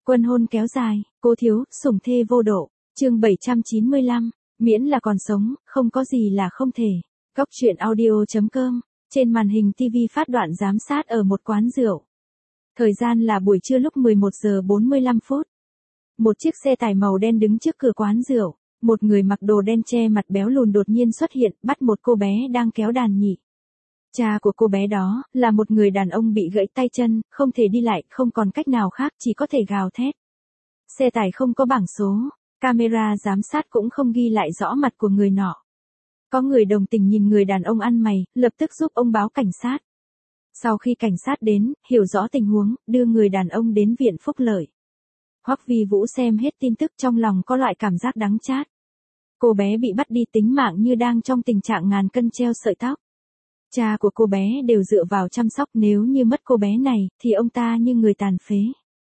Quân hôn kéo dài, cố thiếu, sủng thê vô độ. Chương 795, miễn là còn sống, không có gì là không thể. Góc truyện audio.com, trên màn hình TV phát đoạn giám sát ở một quán rượu. Thời gian là buổi trưa lúc 11 giờ 45 phút. Một chiếc xe tải màu đen đứng trước cửa quán rượu. Một người mặc đồ đen che mặt béo lùn đột nhiên xuất hiện, bắt một cô bé đang kéo đàn nhị. Cha của cô bé đó, là một người đàn ông bị gãy tay chân, không thể đi lại, không còn cách nào khác, chỉ có thể gào thét. Xe tải không có bảng số, camera giám sát cũng không ghi lại rõ mặt của người nọ. Có người đồng tình nhìn người đàn ông ăn mày, lập tức giúp ông báo cảnh sát. Sau khi cảnh sát đến, hiểu rõ tình huống, đưa người đàn ông đến viện phúc lợi. Hoắc Vi Vũ xem hết tin tức trong lòng có loại cảm giác đắng chát. Cô bé bị bắt đi tính mạng như đang trong tình trạng ngàn cân treo sợi tóc. Cha của cô bé đều dựa vào chăm sóc, nếu như mất cô bé này, thì ông ta như người tàn phế.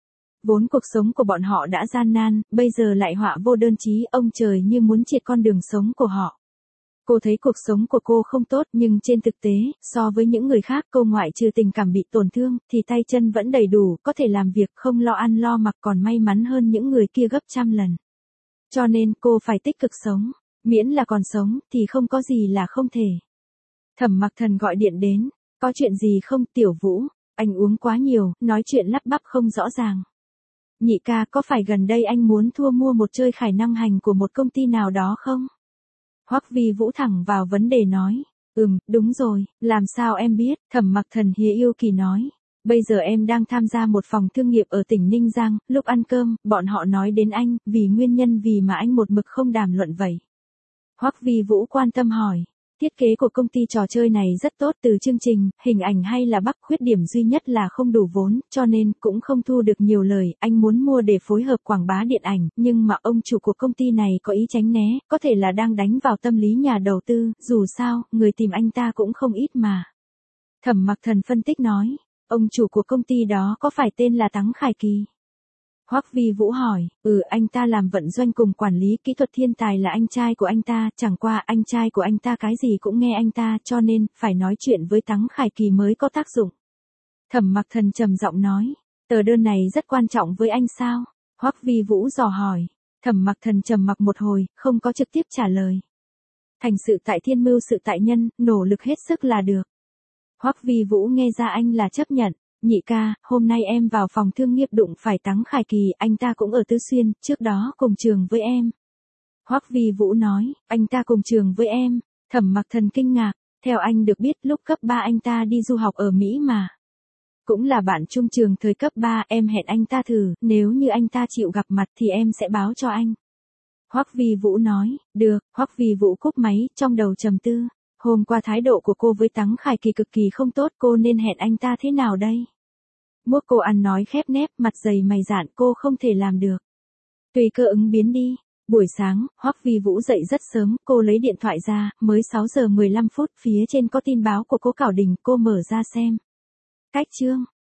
Vốn cuộc sống của bọn họ đã gian nan, bây giờ lại họa vô đơn chí, ông trời như muốn triệt con đường sống của họ. Cô thấy cuộc sống của cô không tốt, nhưng trên thực tế, so với những người khác, cô ngoại trừ tình cảm bị tổn thương, thì tay chân vẫn đầy đủ, có thể làm việc, không lo ăn lo mặc, còn may mắn hơn những người kia gấp trăm lần. Cho nên cô phải tích cực sống, miễn là còn sống, thì không có gì là không thể. Thẩm Mặc Thần gọi điện đến, có chuyện gì không Tiểu Vũ, anh uống quá nhiều, nói chuyện lắp bắp không rõ ràng. Nhị ca, có phải gần đây anh muốn mua một chơi khải năng hành của một công ty nào đó không? Hoắc Vi Vũ thẳng vào vấn đề nói, đúng rồi, làm sao em biết? Thẩm Mặc Thần hía yêu kỳ nói, bây giờ em đang tham gia một phòng thương nghiệp ở tỉnh Ninh Giang, lúc ăn cơm, bọn họ nói đến anh, vì nguyên nhân vì mà anh một mực không đàm luận vậy. Hoắc Vi Vũ quan tâm hỏi, thiết kế của công ty trò chơi này rất tốt, từ chương trình, hình ảnh hay là bắc, khuyết điểm duy nhất là không đủ vốn, cho nên cũng không thu được nhiều lời, anh muốn mua để phối hợp quảng bá điện ảnh, nhưng mà ông chủ của công ty này có ý tránh né, có thể là đang đánh vào tâm lý nhà đầu tư, dù sao, người tìm anh ta cũng không ít mà. Thẩm Mặc Thần phân tích nói, ông chủ của công ty đó có phải tên là Tắng Khải Kỳ? Hoắc Vi Vũ hỏi, anh ta làm vận doanh cùng quản lý kỹ thuật, thiên tài là anh trai của anh ta, chẳng qua anh trai của anh ta cái gì cũng nghe anh ta, cho nên, phải nói chuyện với Tắng Khải Kỳ mới có tác dụng. Thẩm Mặc Thần trầm giọng nói, tờ đơn này rất quan trọng với anh sao? Hoắc Vi Vũ dò hỏi. Thẩm Mặc Thần trầm mặc một hồi, không có trực tiếp trả lời. Thành sự tại thiên, mưu sự tại nhân, nỗ lực hết sức là được. Hoắc Vi Vũ nghe ra anh là chấp nhận. Nhị ca, hôm nay em vào phòng thương nghiệp đụng phải Tắng Khải Kỳ, anh ta cũng ở Tứ Xuyên, trước đó cùng trường với em. Hoắc Vi Vũ nói, anh ta cùng trường với em. Thẩm Mặc Thần kinh ngạc, theo anh được biết lúc cấp 3 anh ta đi du học ở Mỹ mà. Cũng là bạn chung trường thời cấp 3, em hẹn anh ta thử, nếu như anh ta chịu gặp mặt thì em sẽ báo cho anh. Hoắc Vi Vũ nói, được. Hoắc Vi Vũ cúp máy, trong đầu trầm tư. Hôm qua thái độ của cô với Tắng Khải Kỳ cực kỳ không tốt, cô nên hẹn anh ta thế nào đây? Muốc cô ăn nói khép nép, mặt dày mày dạn, cô không thể làm được. Tùy cơ ứng biến đi. Buổi sáng, Hoắc Vi Vũ dậy rất sớm, cô lấy điện thoại ra, mới 6 giờ 15 phút, phía trên có tin báo của Cố Cảo Đình, cô mở ra xem. Cách chương,